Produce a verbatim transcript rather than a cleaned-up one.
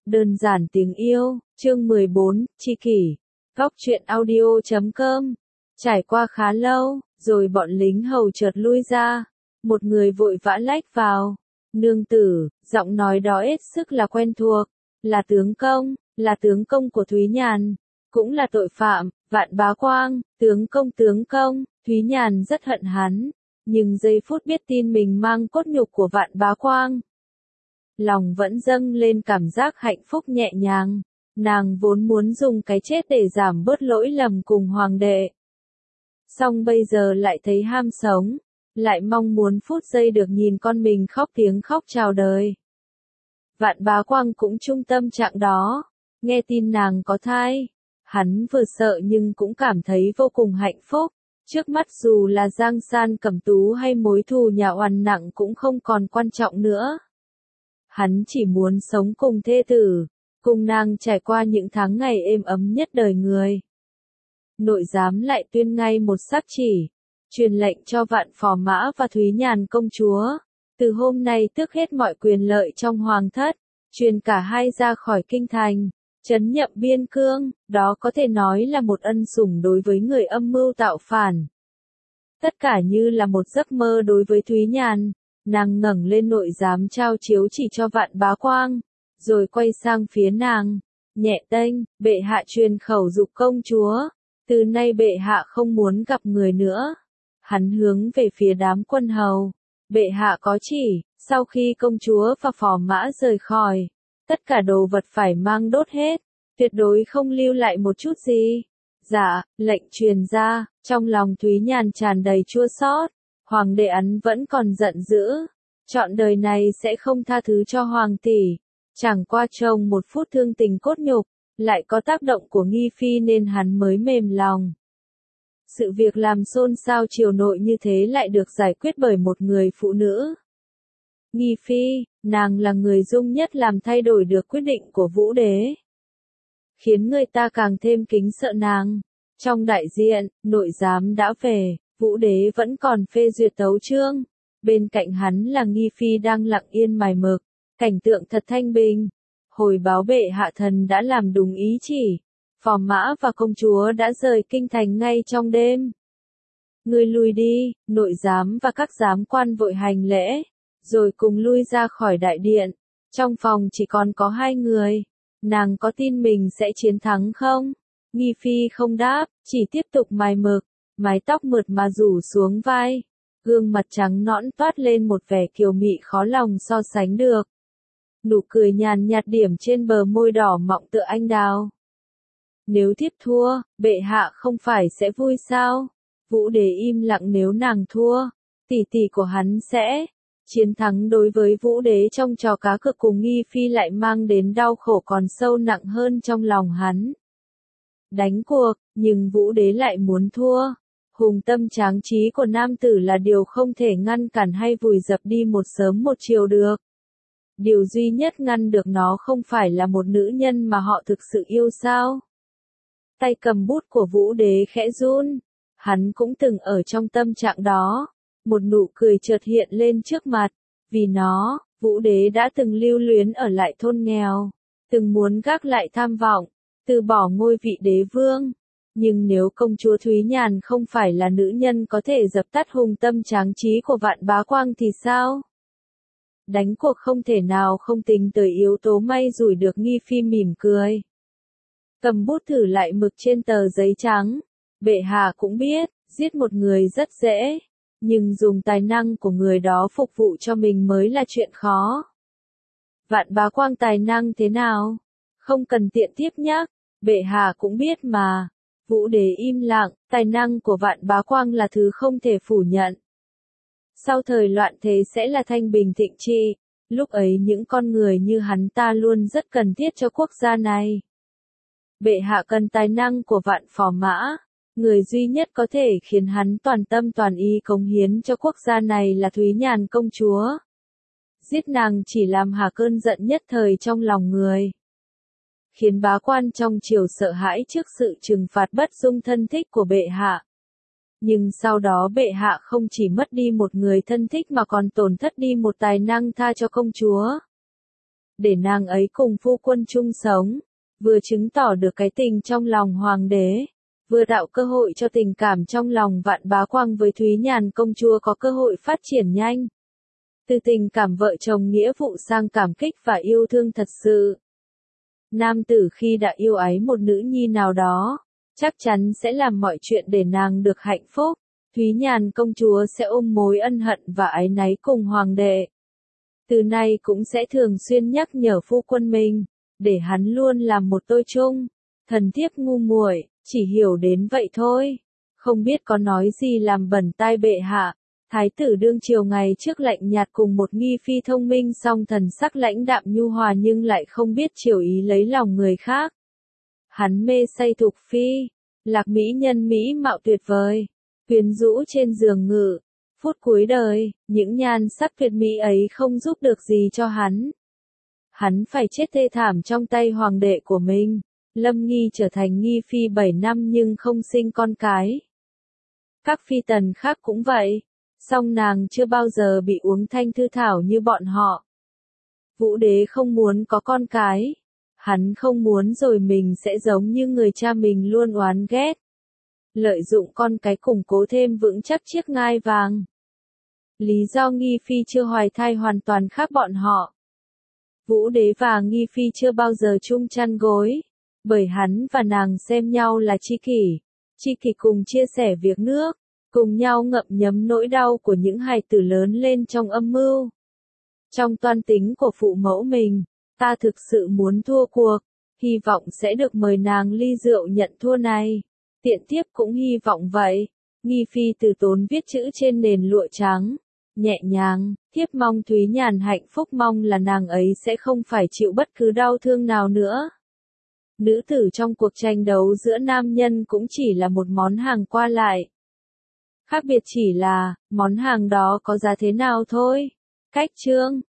Đơn giản tiếng yêu, chương mười bốn, tri kỷ. Góc truyện audio chấm com. Trải qua khá lâu, rồi bọn lính hầu chợt lui ra. Một người vội vã lách vào. Nương tử, giọng nói đó hết sức là quen thuộc. Là tướng công, là tướng công của Thúy Nhàn. Cũng là tội phạm, Vạn Bá Quang, tướng công tướng công. Thúy Nhàn rất hận hắn. Nhưng giây phút biết tin mình mang cốt nhục của Vạn Bá Quang, lòng vẫn dâng lên cảm giác hạnh phúc nhẹ nhàng. Nàng vốn muốn dùng cái chết để giảm bớt lỗi lầm cùng hoàng đệ. Song bây giờ lại thấy ham sống, lại mong muốn phút giây được nhìn con mình khóc tiếng khóc chào đời. Vạn Bá Quang cũng trung tâm trạng đó, nghe tin nàng có thai. Hắn vừa sợ nhưng cũng cảm thấy vô cùng hạnh phúc. Trước mắt dù là Giang San Cẩm Tú hay mối thù nhà oằn nặng cũng không còn quan trọng nữa. Hắn chỉ muốn sống cùng thê tử, cùng nàng trải qua những tháng ngày êm ấm nhất đời người. Nội giám lại tuyên ngay một sắc chỉ, truyền lệnh cho Vạn Phò Mã và Thúy Nhàn công chúa, từ hôm nay tước hết mọi quyền lợi trong hoàng thất, truyền cả hai ra khỏi kinh thành, trấn nhậm biên cương, đó có thể nói là một ân sủng đối với người âm mưu tạo phản. Tất cả như là một giấc mơ đối với Thúy Nhàn. Nàng ngẩng lên nội giám trao chiếu chỉ cho Vạn Bá Quang, rồi quay sang phía nàng, nhẹ tênh, bệ hạ truyền khẩu dục công chúa, từ nay bệ hạ không muốn gặp người nữa. Hắn hướng về phía đám quân hầu, bệ hạ có chỉ, sau khi công chúa và phò mã rời khỏi, tất cả đồ vật phải mang đốt hết, tuyệt đối không lưu lại một chút gì. Dạ, lệnh truyền ra, trong lòng Thúy Nhàn tràn đầy chua xót. Hoàng đệ ấn vẫn còn giận dữ, trọn đời này sẽ không tha thứ cho hoàng tỷ. Chẳng qua trông một phút thương tình cốt nhục, lại có tác động của nghi phi nên hắn mới mềm lòng. Sự việc làm xôn xao triều nội như thế lại được giải quyết bởi một người phụ nữ. Nghi phi, nàng là người dung nhất làm thay đổi được quyết định của Vũ đế, khiến người ta càng thêm kính sợ nàng. Trong đại diện, nội giám đã về. Vũ đế vẫn còn phê duyệt tấu chương, bên cạnh hắn là nghi phi đang lặng yên mài mực, cảnh tượng thật thanh bình. Hồi báo bệ hạ thần đã làm đúng ý chỉ, phò mã và công chúa đã rời kinh thành ngay trong đêm. Ngươi lui đi, nội giám và các giám quan vội hành lễ, rồi cùng lui ra khỏi đại điện. Trong phòng chỉ còn có hai người, nàng có tin mình sẽ chiến thắng không? Nghi phi không đáp, chỉ tiếp tục mài mực. Mái tóc mượt mà rủ xuống vai, gương mặt trắng nõn toát lên một vẻ kiều mị khó lòng so sánh được. Nụ cười nhàn nhạt điểm trên bờ môi đỏ mọng tựa anh đào. Nếu thiếp thua, bệ hạ không phải sẽ vui sao? Vũ đế im lặng. Nếu nàng thua, tỷ tỷ của hắn sẽ chiến thắng. Đối với Vũ đế trong trò cá cược cùng nghi phi lại mang đến đau khổ còn sâu nặng hơn trong lòng hắn. Đánh cuộc, nhưng Vũ đế lại muốn thua. Hùng tâm tráng trí của nam tử là điều không thể ngăn cản hay vùi dập đi một sớm một chiều được. Điều duy nhất ngăn được nó không phải là một nữ nhân mà họ thực sự yêu sao? Tay cầm bút của Vũ đế khẽ run. Hắn cũng từng ở trong tâm trạng đó. Một nụ cười chợt hiện lên trước mặt. Vì nó, Vũ đế đã từng lưu luyến ở lại thôn nghèo. Từng muốn gác lại tham vọng, từ bỏ ngôi vị đế vương. Nhưng nếu công chúa Thúy Nhàn không phải là nữ nhân có thể dập tắt hùng tâm tráng trí của Vạn Bá Quang thì sao? Đánh cuộc không thể nào không tính tới yếu tố may rủi được. Nghi phi mỉm cười, cầm bút thử lại mực trên tờ giấy trắng. Bệ hạ cũng biết, giết một người rất dễ, nhưng dùng tài năng của người đó phục vụ cho mình mới là chuyện khó. Vạn Bá Quang tài năng thế nào? Không cần tiện tiếp nhắc, bệ hạ cũng biết mà. Vũ đế im lặng, tài năng của Vạn Bá Quang là thứ không thể phủ nhận. Sau thời loạn thế sẽ là thanh bình thịnh trị, lúc ấy những con người như hắn ta luôn rất cần thiết cho quốc gia này. Bệ hạ cần tài năng của Vạn Phò Mã, người duy nhất có thể khiến hắn toàn tâm toàn ý cống hiến cho quốc gia này là Thúy Nhàn công chúa. Giết nàng chỉ làm hả cơn giận nhất thời trong lòng người, khiến bá quan trong triều sợ hãi trước sự trừng phạt bất dung thân thích của bệ hạ. Nhưng sau đó bệ hạ không chỉ mất đi một người thân thích mà còn tổn thất đi một tài năng tha cho công chúa. để nàng ấy cùng phu quân chung sống, vừa chứng tỏ được cái tình trong lòng hoàng đế, vừa tạo cơ hội cho tình cảm trong lòng Vạn Bá Quang với Thúy Nhàn công chúa có cơ hội phát triển nhanh. Từ tình cảm vợ chồng nghĩa vụ sang cảm kích và yêu thương thật sự. Nam tử khi đã yêu ái một nữ nhi nào đó, chắc chắn sẽ làm mọi chuyện để nàng được hạnh phúc. Thúy Nhàn công chúa sẽ ôm mối ân hận và áy náy cùng hoàng đệ. Từ nay cũng sẽ thường xuyên nhắc nhở phu quân mình, để hắn luôn làm một đôi chung. Thần thiếp ngu muội, chỉ hiểu đến vậy thôi, không biết có nói gì làm bẩn tai bệ hạ. Thái tử đương triều ngày trước lạnh nhạt cùng một nghi phi thông minh song thần sắc lãnh đạm nhu hòa nhưng lại không biết chiều ý lấy lòng người khác. Hắn mê say Thục phi, lạc mỹ nhân mỹ mạo tuyệt vời, quyến rũ trên giường ngự. Phút cuối đời, những nhan sắc tuyệt mỹ ấy không giúp được gì cho hắn. Hắn phải chết thê thảm trong tay hoàng đệ của mình. Lâm Nghi trở thành nghi phi bảy năm nhưng không sinh con cái. Các phi tần khác cũng vậy, song nàng chưa bao giờ bị uống thanh thư thảo như bọn họ. Vũ đế không muốn có con cái. Hắn không muốn rồi mình sẽ giống như người cha mình luôn oán ghét. Lợi dụng con cái củng cố thêm vững chắc chiếc ngai vàng. Lý do nghi phi chưa hoài thai hoàn toàn khác bọn họ. Vũ đế và nghi phi chưa bao giờ chung chăn gối, bởi hắn và nàng xem nhau là tri kỷ, tri kỷ cùng chia sẻ việc nước, cùng nhau ngậm nhấm nỗi đau của những hài tử lớn lên trong âm mưu. Trong toan tính của phụ mẫu mình, ta thực sự muốn thua cuộc, hy vọng sẽ được mời nàng ly rượu nhận thua này. Tiện tiếp cũng hy vọng vậy. Nghi phi từ tốn viết chữ trên nền lụa trắng, nhẹ nhàng, thiếp mong Thúy Nhàn hạnh phúc, mong là nàng ấy sẽ không phải chịu bất cứ đau thương nào nữa. Nữ tử trong cuộc tranh đấu giữa nam nhân cũng chỉ là một món hàng qua lại. Khác biệt chỉ là, món hàng đó có giá thế nào thôi. Cách chương